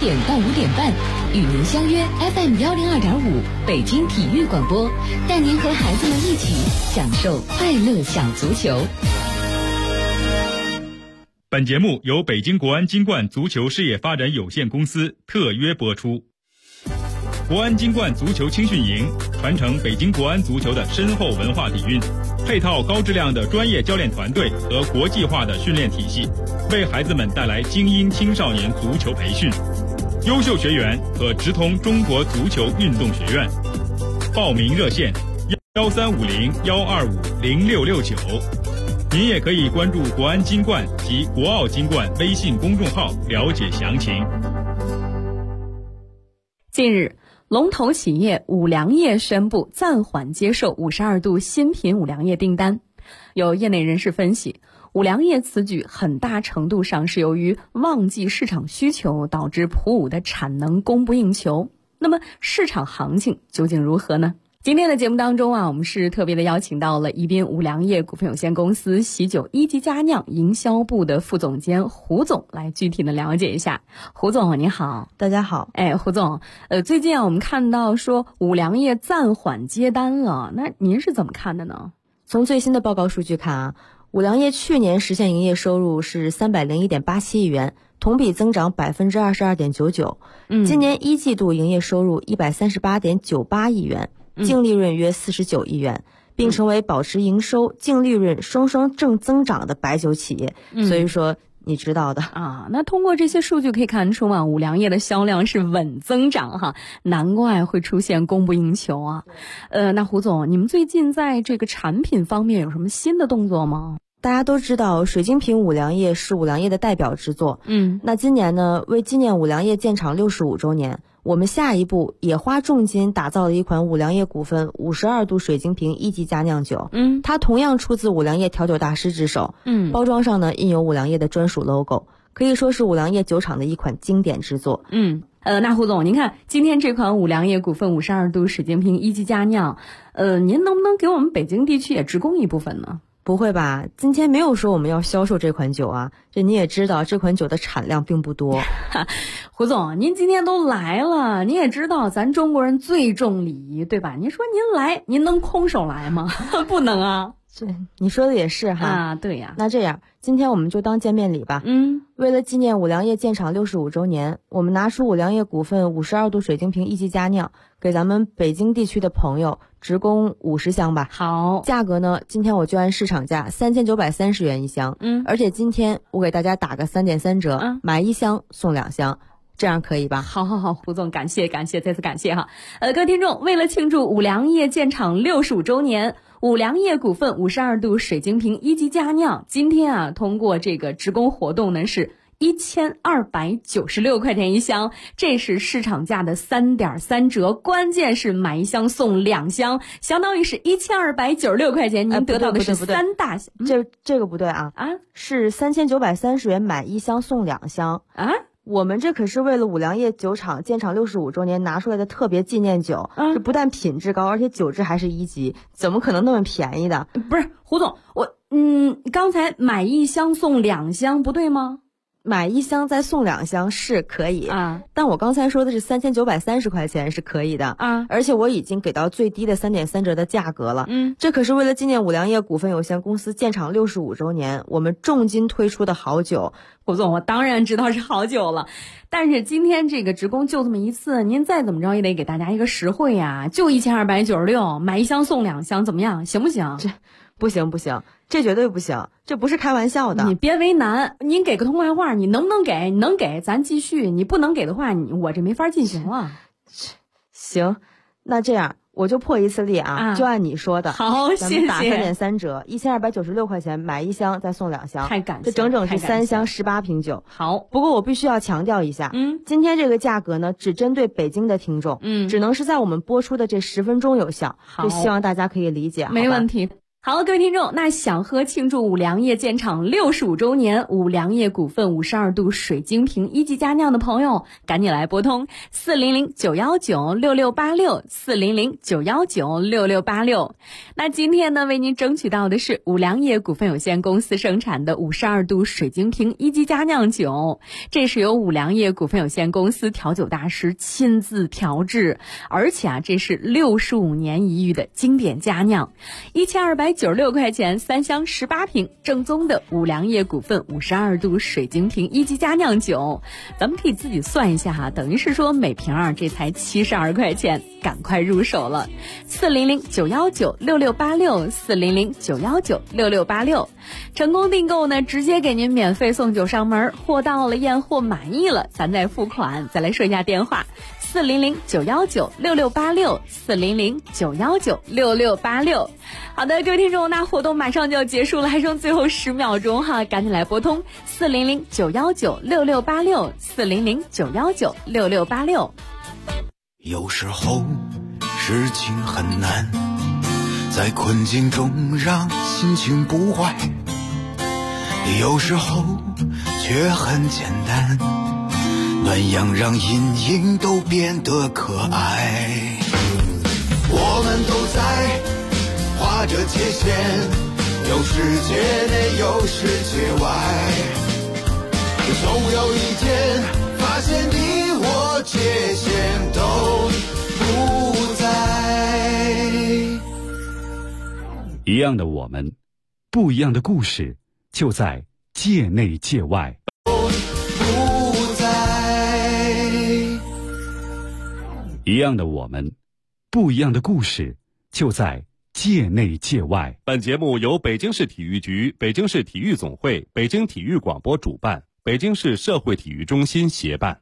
点到5点半，与您相约 FM102.5北京体育广播，带您和孩子们一起享受快乐小足球。 本节目由北京国安金冠足球事业发展有限公司特约播出。国安金冠足球青训营传承北京国安足球的深厚文化底蕴，配套高质量的专业教练团队和国际化的训练体系，为孩子们带来精英青少年足球培训。优秀学员可直通中国足球运动学院，报名热线1350-125-0669。您也可以关注国安金冠及国奥金冠微信公众号了解详情。 近日，龙头企业五粮液宣布暂缓接受52度新品五粮液订单。有业内人士分析，五粮液此举很大程度上是由于忘记市场需求，导致普五的产能供不应求。那么市场行情究竟如何呢？今天的节目当中我们是特别的邀请到了宜宾五粮液股份有限公司喜酒一级佳酿营销部的副总监胡总来具体的了解一下。胡总你好。 大家好。 胡总，最近我们看到说五粮液暂缓接单了，那您是怎么看的呢？ 从最新的报告数据看五粮液去年实现营业收入是301.87亿元，同比增长22.99%。今年一季度营业收入138.98亿元，净利润约49亿元，并成为保持营收、净利润双双正增长的白酒企业。所以说你知道的那通过这些数据可以看出五粮液的销量是稳增长哈，难怪会出现供不应求啊。那胡总，你们最近在这个产品方面有什么新的动作吗？ 大家都知道水晶瓶五粮液是五粮液的代表之作。那今年呢，为纪念五粮液建厂65周年，我们下一步也花重金打造了一款五粮液股份52度水晶瓶一级佳酿酒。它同样出自五粮液调酒大师之手。包装上呢印有五粮液的专属 logo， 可以说是五粮液酒厂的一款经典之作。 那胡总，您看今天这款五粮液股份52度水晶瓶一级佳酿，您能不能给我们北京地区也直供一部分呢？ 不会吧，今天没有说我们要销售这款酒啊，这你也知道这款酒的产量并不多。 胡总，您今天都来了，你也知道咱中国人最重礼仪，对吧？您说您来，您能空手来吗？不能啊。 你说的也是哈。 对呀。 那这样今天我们就当见面礼吧。为了纪念五粮液建厂65周年，我们拿出五粮液股份52度水晶瓶一级佳酿，给咱们北京地区的朋友直供50箱吧。 好，价格呢，今天我就按市场价3930元一箱。而且今天我给大家打个3.3折，买1箱送2箱。这样可以吧？ 好，胡总，感谢，再次感谢哈。各位听众，为了庆祝五粮液建厂65周年，五粮液股份52度水晶瓶一级佳酿今天通过这个直供活动呢是1296块钱一箱，这是市场价的3.3折，关键是买1箱送2箱，相当于是1296块钱，您得到的是3大箱。 这个不对啊，是3930元买1箱送2箱啊。我们这可是为了五粮液酒厂建厂65周年拿出来的特别纪念酒，这不但品质高，而且酒质还是1级，怎么可能那么便宜的？ 不是胡总，刚才买1箱送2箱不对吗？ 买1箱再送2箱是可以但我刚才说的是3930块钱是可以的而且我已经给到最低的3.3折的价格了。这可是为了纪念五粮液股份有限公司建厂65周年，我们重金推出的好酒。 胡总，我当然知道是好酒了，但是今天这个直供就这么一次，您再怎么着也得给大家一个实惠呀，就1296，买1箱送2箱，怎么样？行不行？ 这不行，这绝对不行，这不是开玩笑的。 你别为难，您给个通话话，你能不能给？你能给咱继续，你不能给的话，我这没法进行了。 行，那这样我就破一次例就按你说的。 好，谢谢。 咱们打3.3折，1296块钱买1箱再送2箱， 太感谢， 这整整是3箱18瓶酒。 好， 不过我必须要强调一下，今天这个价格呢，只针对北京的听众，只能是在我们播出的这10分钟有效，就希望大家可以理解。 没问题。 好，各位听众，那想喝庆祝五粮液建厂65周年五粮液股份52度水晶瓶一级佳酿的朋友，赶紧来拨通400-919-6686，400-919-6686。那今天呢，为您争取到的是五粮液股份有限公司生产的52度水晶瓶一级佳酿酒，这是由五粮液股份有限公司调酒大师亲自调制，而且这是65年一遇的经典佳酿，1296块钱3箱18瓶，正宗的五粮液股份52度水晶瓶一级佳酿酒，咱们可以自己算一下哈，等于是说每瓶这才72块钱，赶快入手了。400-919-6686，400-919-6686，成功订购呢，直接给您免费送酒上门，货到了验货满意了，咱再付款。再来说一下电话：400-919-6686，400-919-6686。好的，各位听众，那活动马上就要结束了，还剩最后10秒钟哈，赶紧来拨通400-919-6686，400-919-6686。 有时候事情很难，在困境中让心情不坏，有时候却很简单，暖阳让阴影都变得可爱。我们都在画着界限，有世界内有世界外，总有一天发现你我界限都不在。 一样的我们，不一样的故事，就在界内界外。 不在。 一样的我们，不一样的故事，就在界内界外。 本节目由北京市体育局、北京市体育总会、北京体育广播主办，北京市社会体育中心协办。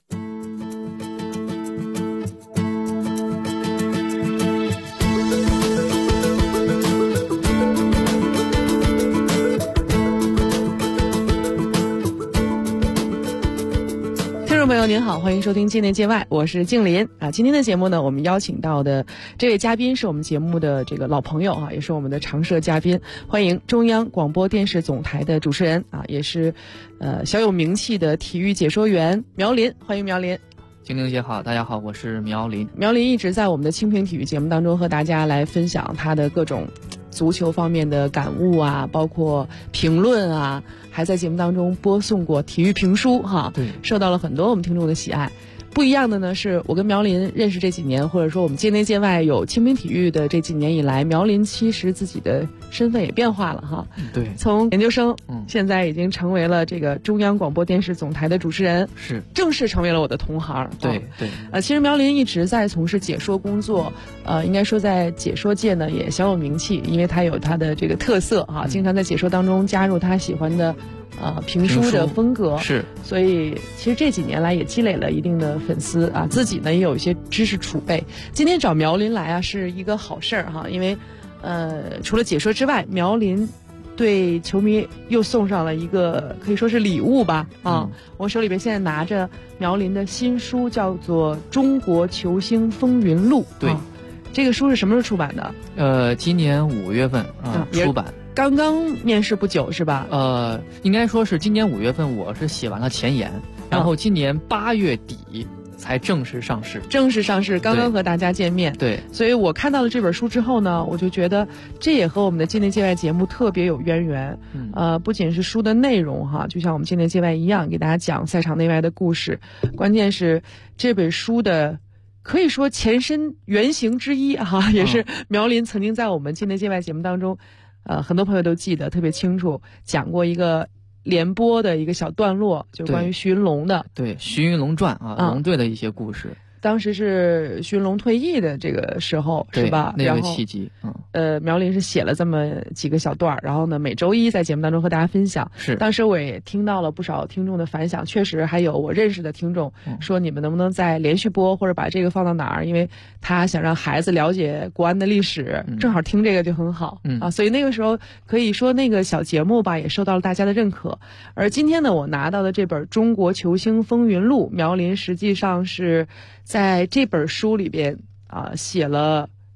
听众朋友您好，欢迎收听界内界外，我是静林啊。今天的节目呢，我们邀请到的这位嘉宾是我们节目的这个老朋友啊，也是我们的常设嘉宾，欢迎中央广播电视总台的主持人啊，也是小有名气的体育解说员苗林，欢迎苗林。 静玲姐好，大家好，我是苗林。 苗林一直在我们的清平体育节目当中和大家来分享他的各种足球方面的感悟啊，包括评论啊，还在节目当中播送过体育评书哈， 对， 受到了很多我们听众的喜爱。不一样的呢是，我跟苗林认识这几年，或者说我们界内界外有清平体育的这几年以来，苗林其实自己的身份也变化了哈。 对， 从研究生，现在已经成为了这个中央广播电视总台的主持人， 是正式成为了我的同行。 对对， 其实苗林一直在从事解说工作，应该说在解说界呢也小有名气，因为他有他的这个特色哈，经常在解说当中加入他喜欢的评书的风格， 是，所以其实这几年来也积累了一定的粉丝啊，自己呢也有一些知识储备。今天找苗林来啊是一个好事儿哈，因为除了解说之外，苗林对球迷又送上了一个可以说是礼物吧啊，我手里边现在拿着苗林的新书，叫做《中国球星风云录》。 对， 这个书是什么时候出版的？ 今年5月份出版。 刚刚面世不久是吧？ 应该说是今年5月份我是写完了前言，然后今年8月底才正式上市。刚刚和大家见面。 对，所以我看到了这本书之后呢，我就觉得这也和我们的界内界外节目特别有渊源。不仅是书的内容哈，就像我们界内界外一样，给大家讲赛场内外的故事，关键是这本书的可以说前身原型之一哈，也是苗林曾经在我们界内界外节目当中很多朋友都记得特别清楚，讲过一个联播的一个小段落，就是关于徐云龙的。 对，徐云龙传啊，龙队的一些故事。 当时是徐云龙退役的这个时候，是吧？ 那个契机。 苗林是写了这么几个小段，然后呢，每周一在节目当中和大家分享。 是， 当时我也听到了不少听众的反响，确实还有我认识的听众说，你们能不能再连续播，或者把这个放到哪儿？因为他想让孩子了解国安的历史，正好听这个就很好啊。所以那个时候可以说那个小节目吧，也受到了大家的认可。而今天呢，我拿到的这本《中国球星风云录》，苗林实际上是在这本书里边写了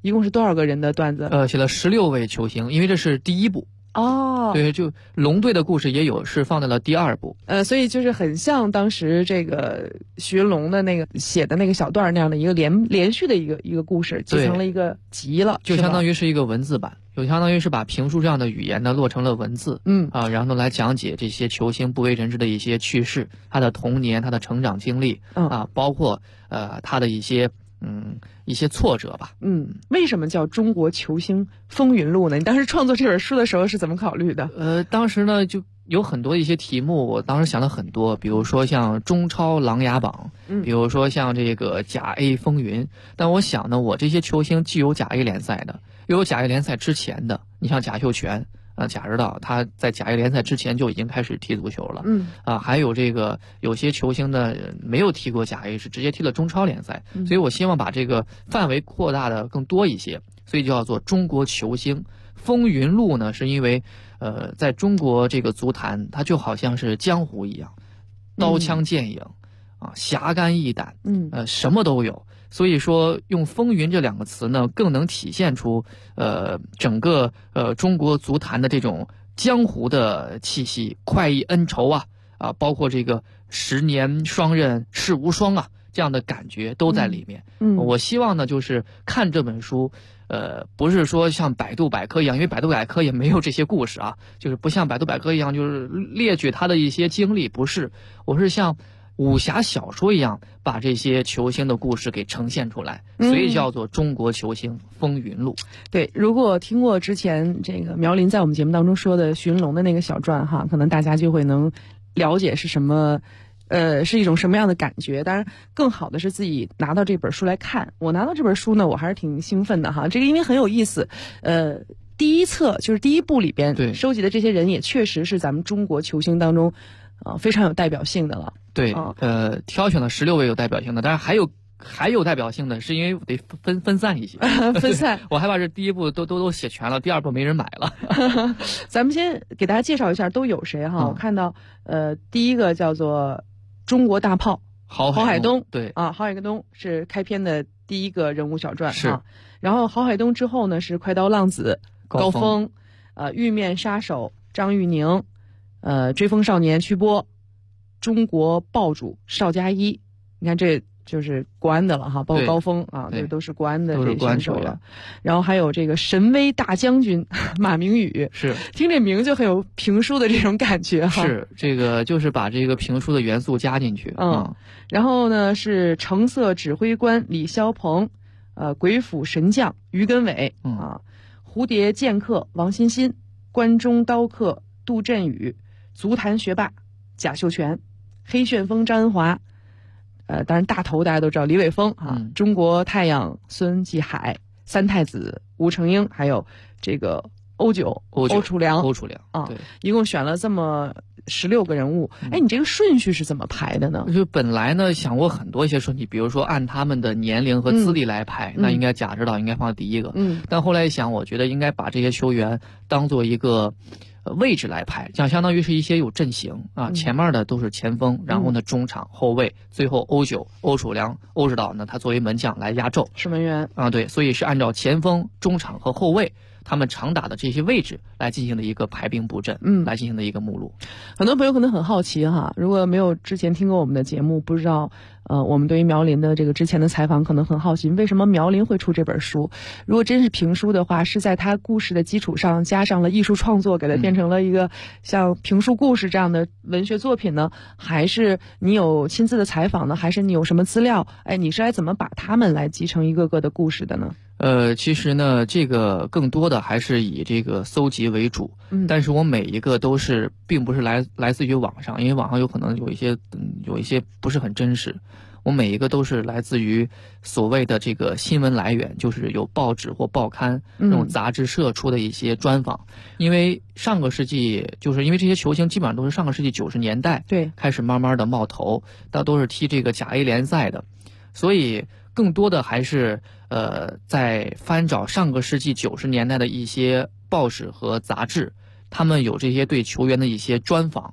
一共是多少个人的段子？ 写了16位球星，因为这是第1部。 哦， 对，就龙队的故事也有是放在了第2部， 所以就是很像当时这个徐云龙的那个写的那个小段那样的一个连续的一个故事，集成了一个集了， 就相当于是一个文字版，就相当于是把评书这样的语言呢落成了文字，然后来讲解这些球星不为人知的一些趣事，他的童年，他的成长经历，包括他的一些挫折吧。 为什么叫中国球星风云录呢？你当时创作这本书的时候是怎么考虑的？ 当时呢就有很多一些题目，我当时想了很多，比如说像中超琅琊榜，比如说像这个甲 A 风云。但我想呢，我这些球星既有甲 A 联赛的，又有甲 A 联赛之前的，你像贾秀全。贾指导他在甲 A 联赛之前就已经开始踢足球了，还有这个有些球星呢没有踢过甲 A， 是直接踢了中超联赛，所以我希望把这个范围扩大的更多一些，所以就叫做中国球星风云录呢，是因为在中国这个足坛，它就好像是江湖一样，刀枪剑影侠肝义胆，什么都有。所以说用风云这2个词呢，更能体现出整个中国足坛的这种江湖的气息，快意恩仇包括这个10年双刃世无双这样的感觉都在里面。我希望呢就是看这本书不是说像百度百科一样，因为百度百科也没有这些故事就是不像百度百科一样就是列举他的一些经历，不是，我是像武侠小说一样把这些球星的故事给呈现出来，所以叫做中国球星风云录。 对，如果听过之前这个苗林在我们节目当中说的徐云龙的那个小传可能大家就会能了解是什么是一种什么样的感觉。当然更好的是自己拿到这本书来看。我拿到这本书呢，我还是挺兴奋的这个因为很有意思。第一册就是第1部里边收集的这些人也确实是咱们中国球星当中非常有代表性的了。 对，挑选了16位有代表性的，当然还有代表性的，是因为得分散一些。分散，我害怕是第1部都写全了，第2部没人买了。 咱们先给大家介绍一下都有谁我看到第一个叫做中国大炮郝海东， 对郝海东是开篇的第1个人物小传是然后郝海东之后呢是快刀浪子高峰，玉面杀手张玉宁，追风少年曲波，中国爆主邵佳一。你看这就是国安的了包括高峰这都是国安的这些选手了。然后还有这个神威大将军马明宇， 是听这名就很有评书的这种感觉是这个就是把这个评书的元素加进去。 然后呢是橙色指挥官李霄鹏，鬼斧神将于根伟，蝴蝶剑客王欣欣，关中刀客杜振宇，足坛学霸贾秀全，黑旋风张恩华，当然大头大家都知道李玮峰中国太阳孙继海，三太子吴成英，还有这个欧楚良对， 一共选了这么16个人物。你这个顺序是怎么排的呢？ 就本来呢想过很多一些顺序，比如说按他们的年龄和资历来排，那应该贾指导应该放在第1个。但后来一想，我觉得应该把这些球员当做一个位置来排，这样相当于是一些有阵型前面的都是前锋，然后呢中场后卫，最后欧楚良欧指导呢他作为门将来压轴， 是门员对，所以是按照前锋、中场和后卫他们常打的这些位置来进行的一个排兵布阵，来进行的一个目录。 很多朋友可能很好奇如果没有之前听过我们的节目，不知道我们对于苗林的这个之前的采访可能很好奇，为什么苗林会出这本书？如果真是评书的话，是在他故事的基础上加上了艺术创作，给它变成了一个像评书故事这样的文学作品呢？还是你有亲自的采访呢？还是你有什么资料？你是来怎么把他们来集成一个个的故事的呢？ 其实呢，这个更多的还是以这个搜集为主，但是我每一个都是并不是来自于网上，因为网上有可能有一些不是很真实。我每一个都是来自于所谓的这个新闻来源，就是有报纸或报刊这种杂志社出的一些专访。因为上个世纪，就是因为这些球星基本上都是上个世纪90年代开始慢慢的冒头，都是踢这个甲 A 联赛的，所以更多的还是在翻找上个世纪90年代的一些报纸和杂志，他们有这些对球员的一些专访，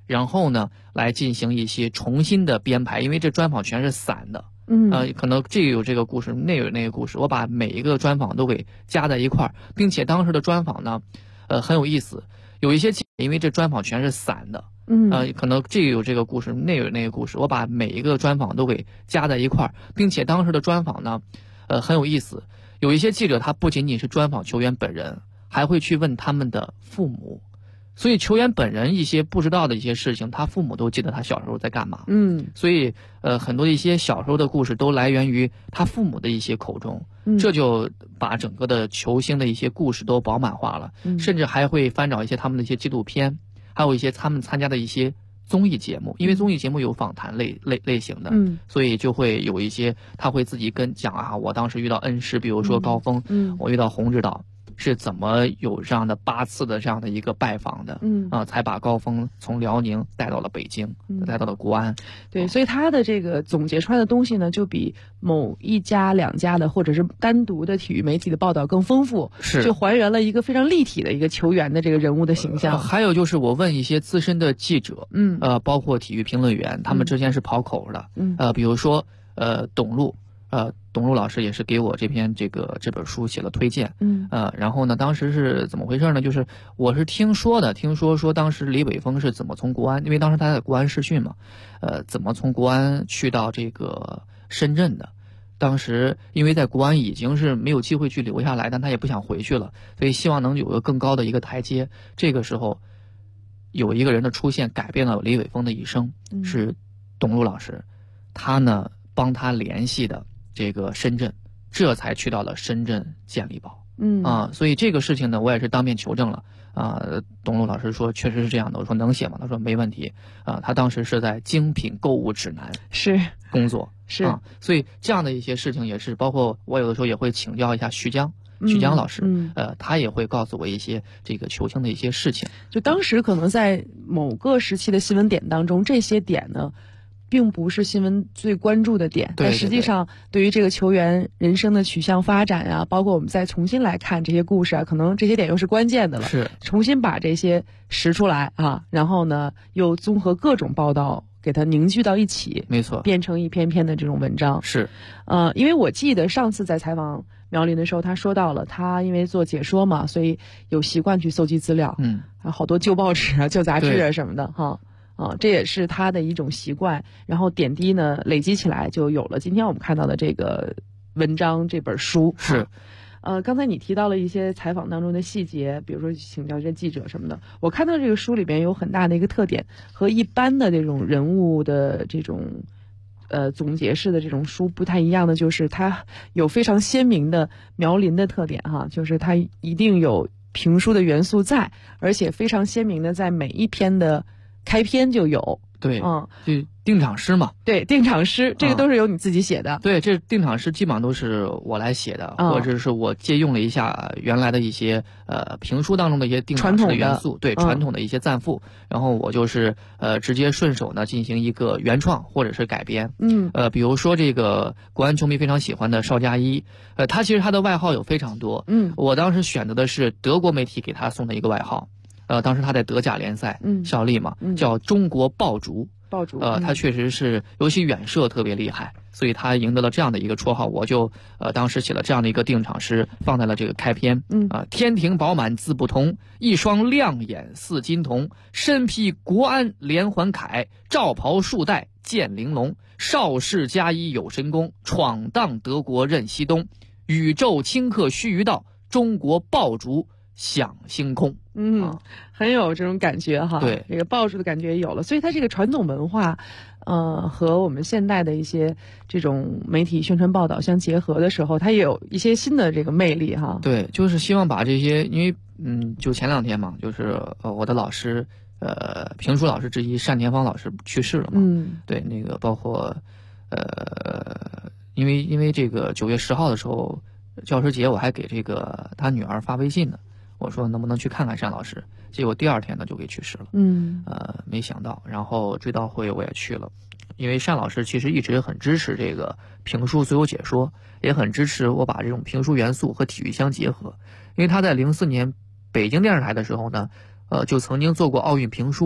然后呢来进行一些重新的编排，因为这专访全是散的。可能这个有这个故事，那有那个故事，我把每一个专访都给加在一块儿，并且当时的专访呢，很有意思，有一些因为这专访全是散的，可能这个有这个故事，那有那个故事，我把每一个专访都给加在一块儿，并且当时的专访呢，很有意思，有一些记者他不仅仅是专访球员本人，还会去问他们的父母。所以球员本人一些不知道的一些事情，他父母都记得他小时候在干嘛。所以很多一些小时候的故事都来源于他父母的一些口中，这就把整个的球星的一些故事都饱满化了。甚至还会翻找一些他们的一些纪录片，还有一些他们参加的一些综艺节目，因为综艺节目有访谈类型的，所以就会有一些他会自己讲啊，我当时遇到恩师，比如说高峰，我遇到洪指导。是怎么有这样的8次的这样的一个拜访的，才把高峰从辽宁带到了北京，带到了国安。 对，所以他的这个总结出来的东西呢，就比某一家两家的或者是单独的体育媒体的报道更丰富，就还原了一个非常立体的一个球员的这个人物的形象。 还有就是我问一些资深的记者，包括体育评论员，他们之间是跑口的，比如说董路。董路老师也是给我这本书写了推荐，然后呢，当时是怎么回事呢？就是我是听说当时李玮峰是怎么从国安，因为当时他在国安试训嘛，怎么从国安去到这个深圳的。当时因为在国安已经是没有机会去留下来，但他也不想回去了，所以希望能有个更高的一个台阶。这个时候，有一个人的出现改变了李玮峰的一生，是董路老师，他呢帮他联系的。这个深圳，这才去到了深圳健力宝。所以这个事情呢，我也是当面求证了。董路老师说确实是这样的，我说能写吗？他说没问题。他当时是在精品购物指南工作，所以这样的一些事情也是，包括我有的时候也会请教一下徐江老师，他也会告诉我一些这个球星的一些事情。 就当时可能在某个时期的新闻点当中，这些点呢。并不是新闻最关注的点，但实际上对于这个球员人生的取向发展啊，包括我们再重新来看这些故事啊，可能这些点又是关键的了。 是重新把这些拾出来啊，然后呢又综合各种报道给它凝聚到一起， 没错， 变成一篇篇的这种文章。 是， 因为我记得上次在采访苗林的时候，他说到了他因为做解说嘛，所以有习惯去搜集资料，还有好多旧报纸啊、旧杂志啊什么的哈。这也是他的一种习惯，然后点滴呢累积起来，就有了今天我们看到的这个文章这本书。 是， 刚才你提到了一些采访当中的细节，比如说请教一些记者什么的。我看到这个书里边有很大的一个特点，和一般的这种人物的这种总结式的这种书不太一样的，就是它有非常鲜明的苗林的特点哈，就是它一定有评书的元素在，而且非常鲜明的在每一篇的开篇就有。 对，就定场诗嘛。 对，定场诗，这个都是由你自己写的。 对，这定场诗基本上都是我来写的，或者是我借用了一下原来的一些评书当中的一些定场诗的元素，对，传统的一些赞赋，然后我就是直接顺手呢进行一个原创或者是改编。比如说这个国安球迷非常喜欢的邵佳一，他其实他的外号有非常多。我当时选择的是德国媒体给他送的一个外号。当时他在德甲联赛效力嘛，叫中国爆竹。他确实是，尤其远射特别厉害，所以他赢得了这样的一个绰号。我就当时写了这样的一个定场诗，放在了这个开篇。天庭饱满字不同，一双亮眼似金铜。身披国安连环铠，罩袍束带见玲珑。邵氏加一有神功，闯荡德国任西东。宇宙顷刻须臾到，中国爆竹响星空。 很有这种感觉哈。 对， 这个爆竹的感觉也有了。所以它这个传统文化和我们现代的一些这种媒体宣传报道相结合的时候，它也有一些新的这个魅力哈。 对，就是希望把这些，因为就前2天嘛，就是我的老师评书老师之一单田芳老师去世了嘛。对，那个包括因为这个9月10号的时候教师节，我还给这个他女儿发微信呢，我说能不能去看看单老师，结果第2天呢就给去世了。没想到，然后追悼会我也去了，因为单老师其实一直很支持这个评书自由解说，也很支持我把这种评书元素和体育相结合。因为他在04年北京电视台的时候呢，就曾经做过奥运评书，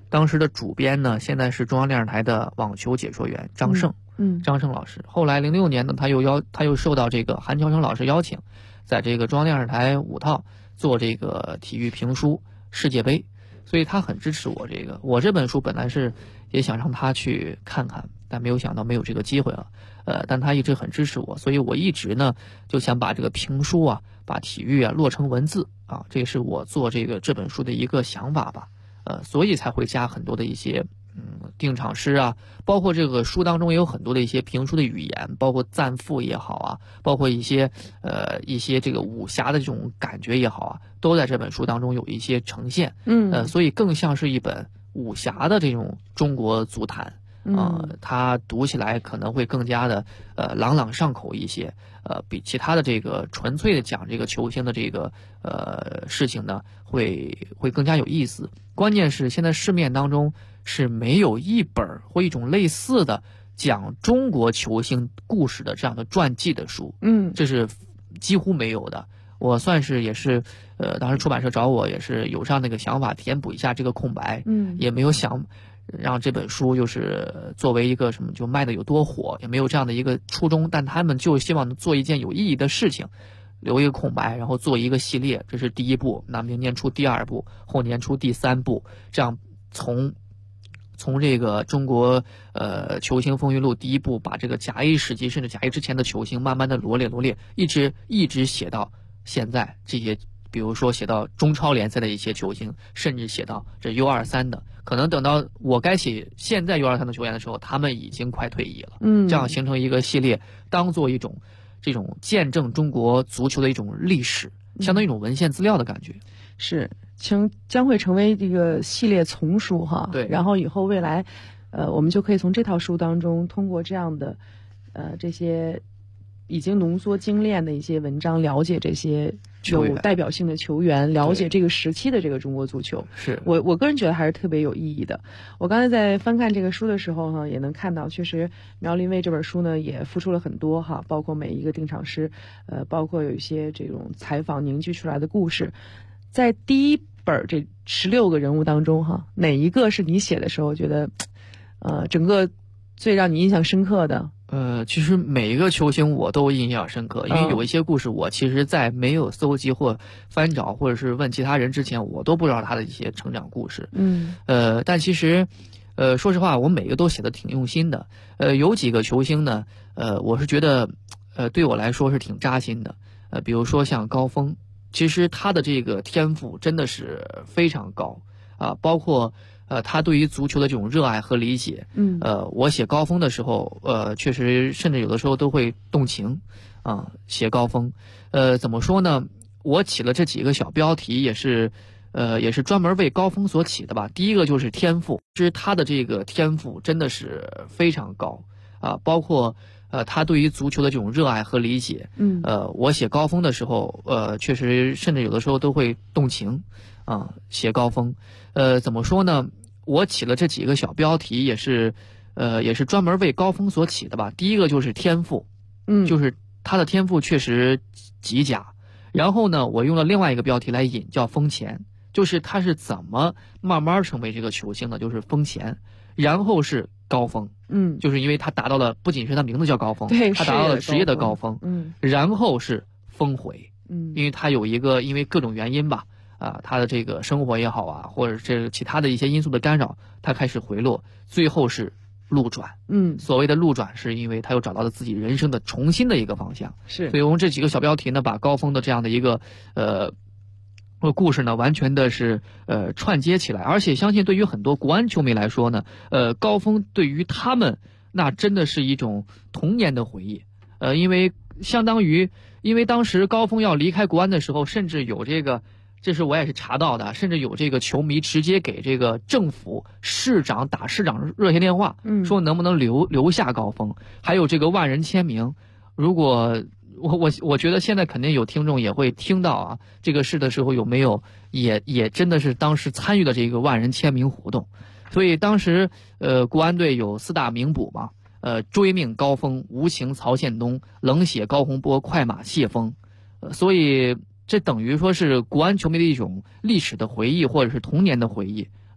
当时的主编呢，现在是中央电视台的网球解说员张胜，张胜老师。后来06年呢，他又受到这个韩乔生老师邀请，在这个中央电视台5套做这个体育评书世界杯，所以他很支持我这个。我这本书本来是也想让他去看看，但没有想到没有这个机会了。但他一直很支持我，所以我一直呢就想把这个评书啊，把体育啊落成文字啊，这也是我做这本书的一个想法吧。所以才会加很多的一些定场诗啊，包括这个书当中也有很多的一些评书的语言，包括赞赋也好啊，包括一些这个武侠的这种感觉也好啊，都在这本书当中有一些呈现。所以更像是一本武侠的这种中国足坛。它读起来可能会更加的朗朗上口一些，比其他的这个纯粹的讲这个球星的这个事情呢，会更加有意思。关键是现在市面当中是没有一本或一种类似的讲中国球星故事的这样的传记的书，这是几乎没有的。我算是也是，当时出版社找我也是有上那个想法，填补一下这个空白，也没有想让这本书就是作为一个什么就卖的有多火，也没有这样的一个初衷，但他们就希望做一件有意义的事情，留一个空白，然后做一个系列，这是第1部，那明年出第2部，后年出第3部，这样从这个中国球星风云录第1部，把这个甲 A 时期甚至甲 A 之前的球星慢慢的罗列，一直写到现在这些。比如说写到中超联赛的一些球星，甚至写到这 U23的，可能等到我该写现在 U23的球员的时候，他们已经快退役了。这样形成一个系列，当做一种这种见证中国足球的一种历史，相当于一种文献资料的感觉。 是，将会成为这个系列丛书哈。 对。 然后以后未来，我们就可以从这套书当中，通过这样的这些已经浓缩精炼的一些文章，了解这些有代表性的球员，了解这个时期的这个中国足球。 是我个人觉得还是特别有意义的。我刚才在翻看这个书的时候呢，也能看到，确实苗林为这本书呢也付出了很多哈，包括每一个定场诗，包括有一些这种采访凝聚出来的故事。在第1本这16个人物当中哈，哪一个是你写的时候觉得整个最让你印象深刻的？ 其实每一个球星我都印象深刻，因为有一些故事我其实在没有搜集或翻找或者是问其他人之前，我都不知道他的一些成长故事。但其实说实话，我每个都写的挺用心的。有几个球星呢，我是觉得对我来说是挺扎心的。比如说像高峰，其实他的这个天赋真的是非常高啊，包括他对于足球的这种热爱和理解，我写高峰的时候，确实甚至有的时候都会动情，写高峰，怎么说呢？我起了这几个小标题，也是专门为高峰所起的吧。第一个就是天赋，其实他的这个天赋真的是非常高啊，包括他对于足球的这种热爱和理解，我写高峰的时候，确实甚至有的时候都会动情，写高峰，怎么说呢？我起了这几个小标题，也是专门为高峰所起的吧。第一个就是天赋，就是他的天赋确实极佳。然后呢，我用了另外一个标题来引，叫风前，就是他是怎么慢慢成为这个球星的，就是风前。然后是高峰，就是因为他达到了，不仅是他名字叫高峰， 对， 他达到了职业的高峰，然后是峰回，因为他有一个因为各种原因吧。他的这个生活也好啊，或者是其他的一些因素的干扰，他开始回落，最后是路转。所谓的路转，是因为他又找到了自己人生的重新的一个方向。 是， 所以我们这几个小标题呢，把高峰的这样的一个故事呢，完全的是串接起来，而且相信对于很多国安球迷来说呢，高峰对于他们那真的是一种童年的回忆。因为相当于，因为当时高峰要离开国安的时候，甚至有这是我也是查到的，甚至有这个球迷直接给这个政府市长打市长热线电话，说能不能留下高峰，还有这个万人签名。如果我觉得现在肯定有听众也会听到啊，这个事的时候有没有也真的是当时参与了这个万人签名活动。所以当时国安队有4大名捕嘛，追命高峰、无情曹宪东、冷血高洪波、快马谢峰，所以这等于说是国安球迷的一种历史的回忆，或者是童年的回忆。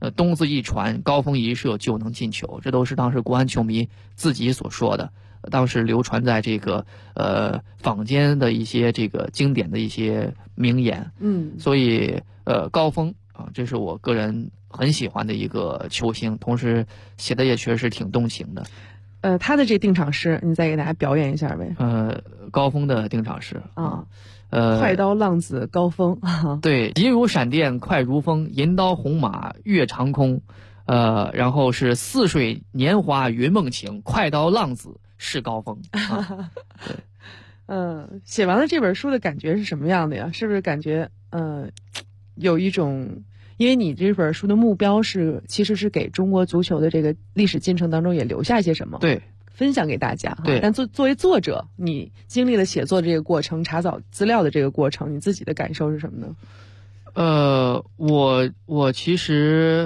冬子一传，高峰一射就能进球，这都是当时国安球迷自己所说的，当时流传在这个坊间的一些这个经典的一些名言。所以高峰啊，这是我个人很喜欢的一个球星，同时写的也确实挺动情的。 他的这定场诗，你再给大家表演一下呗。 高峰的定场诗啊， 快刀浪子高峰， 对，急如闪电，快如风，银刀红马越长空，然后是似水年华云梦情，快刀浪子是高峰。 对，写完了这本书的感觉是什么样的呀？是不是感觉有一种？因为你这本书的目标其实是给中国足球的这个历史进程当中也留下一些什么， 对， 分享给大家。 对， 但作为作者，你经历了写作这个过程、查找资料的这个过程，你自己的感受是什么呢？ 我其实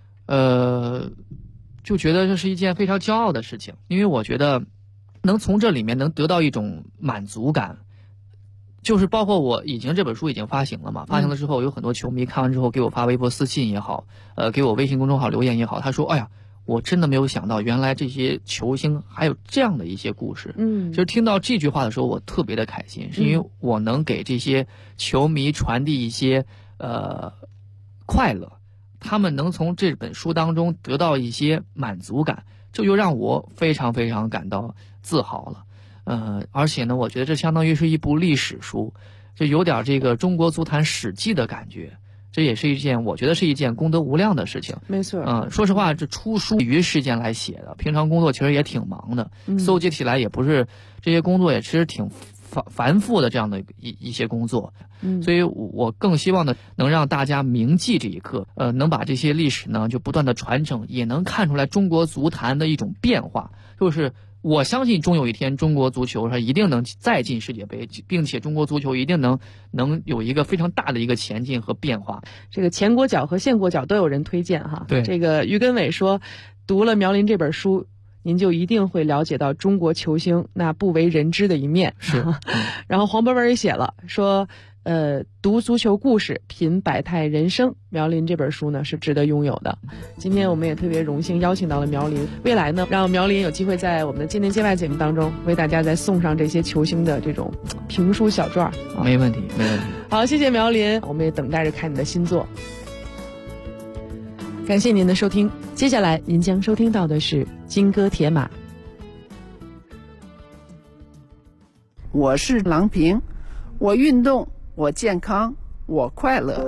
就觉得这是一件非常骄傲的事情，因为我觉得能从这里面能得到一种满足感。就是包括我这本书已经发行了嘛，发行了之后有很多球迷看完之后给我发微博私信也好，给我微信公众号留言也好，他说哎呀，我真的没有想到原来这些球星还有这样的一些故事。就是听到这句话的时候我特别的开心，是因为我能给这些球迷传递一些快乐，他们能从这本书当中得到一些满足感，这就让我非常非常感到自豪了。而且呢，我觉得这相当于是一部历史书，就有点这个中国足坛史记的感觉。这也是我觉得是一件功德无量的事情。 没错。 说实话，这出书于时间来写的，平常工作其实也挺忙的，搜集起来也不是这些工作也其实挺繁复的这样的一些工作。所以我更希望的能让大家铭记这一刻，能把这些历史呢就不断的传承，也能看出来中国足坛的一种变化，就是我相信终有一天中国足球它一定能再进世界杯，并且中国足球一定能有一个非常大的一个前进和变化。 这个前国脚和现国脚都有人推荐哈。 对， 这个于根伟说，读了苗林这本书，您就一定会了解到中国球星那不为人知的一面。 是。 然后黄博文也写了说，读足球故事，品百态人生，苗林这本书呢是值得拥有的。今天我们也特别荣幸邀请到了苗林，未来呢让苗林有机会在我们的界内界外节目当中为大家再送上这些球星的这种评书小传。 没问题，没问题。 好，谢谢苗林，我们也等待着看你的新作。感谢您的收听，接下来您将收听到的是金戈铁马。 我是郎平，我运动，我健康，我快乐。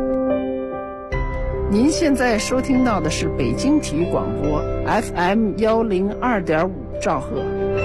您现在收听到的是北京体育广播 FM 102.5兆赫。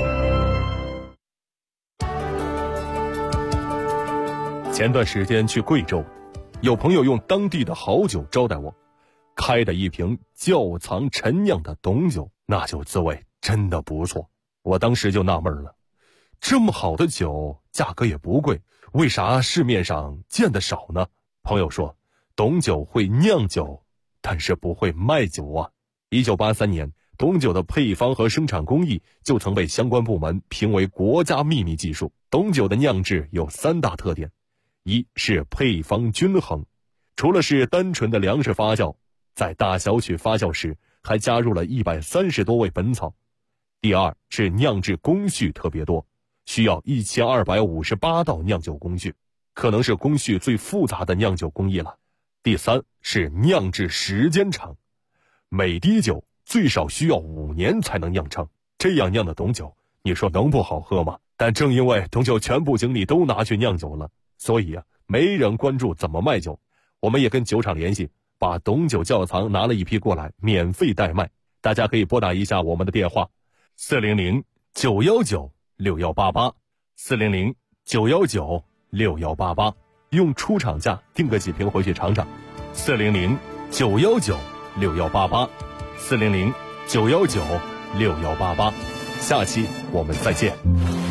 前段时间去贵州，有朋友用当地的好酒招待我，开的一瓶窖藏陈酿的董酒，那酒滋味真的不错。我当时就纳闷了，这么好的酒价格也不贵，为啥市面上见得少呢？朋友说，董酒会酿酒，但是不会卖酒啊。1983年，董酒的配方和生产工艺就曾被相关部门评为国家秘密技术。董酒的酿制有3大特点，一是配方均衡，除了是单纯的粮食发酵，在大小曲发酵时还加入了130多味本草。第二是酿制工序特别多，需要1258道酿酒工序，可能是工序最复杂的酿酒工艺了。第三是酿制时间长，每滴酒最少需要5年才能酿成，这样酿的董酒，你说能不好喝吗？但正因为董酒全部精力都拿去酿酒了，所以没人关注怎么卖酒。我们也跟酒厂联系，把董酒窖藏拿了一批过来，免费代卖。大家可以拨打一下我们的电话400-919-6188 400-919-6188，用出厂价订个几瓶回去尝尝。400-919-6188 400-919-6188，下期我们再见。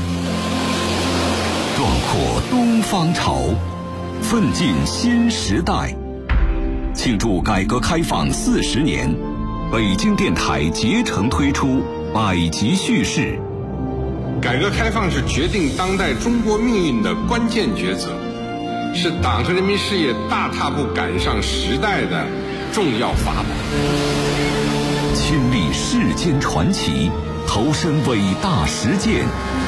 壮阔东方潮，奋进新时代。庆祝改革开放40年，北京电台竭诚推出百集叙事。 改革开放是决定当代中国命运的关键抉择，是党和人民事业大踏步赶上时代的重要法宝。 亲历世间传奇，投身伟大实践，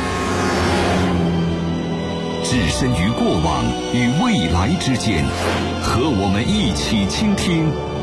置身于过往与未来之间，和我们一起倾听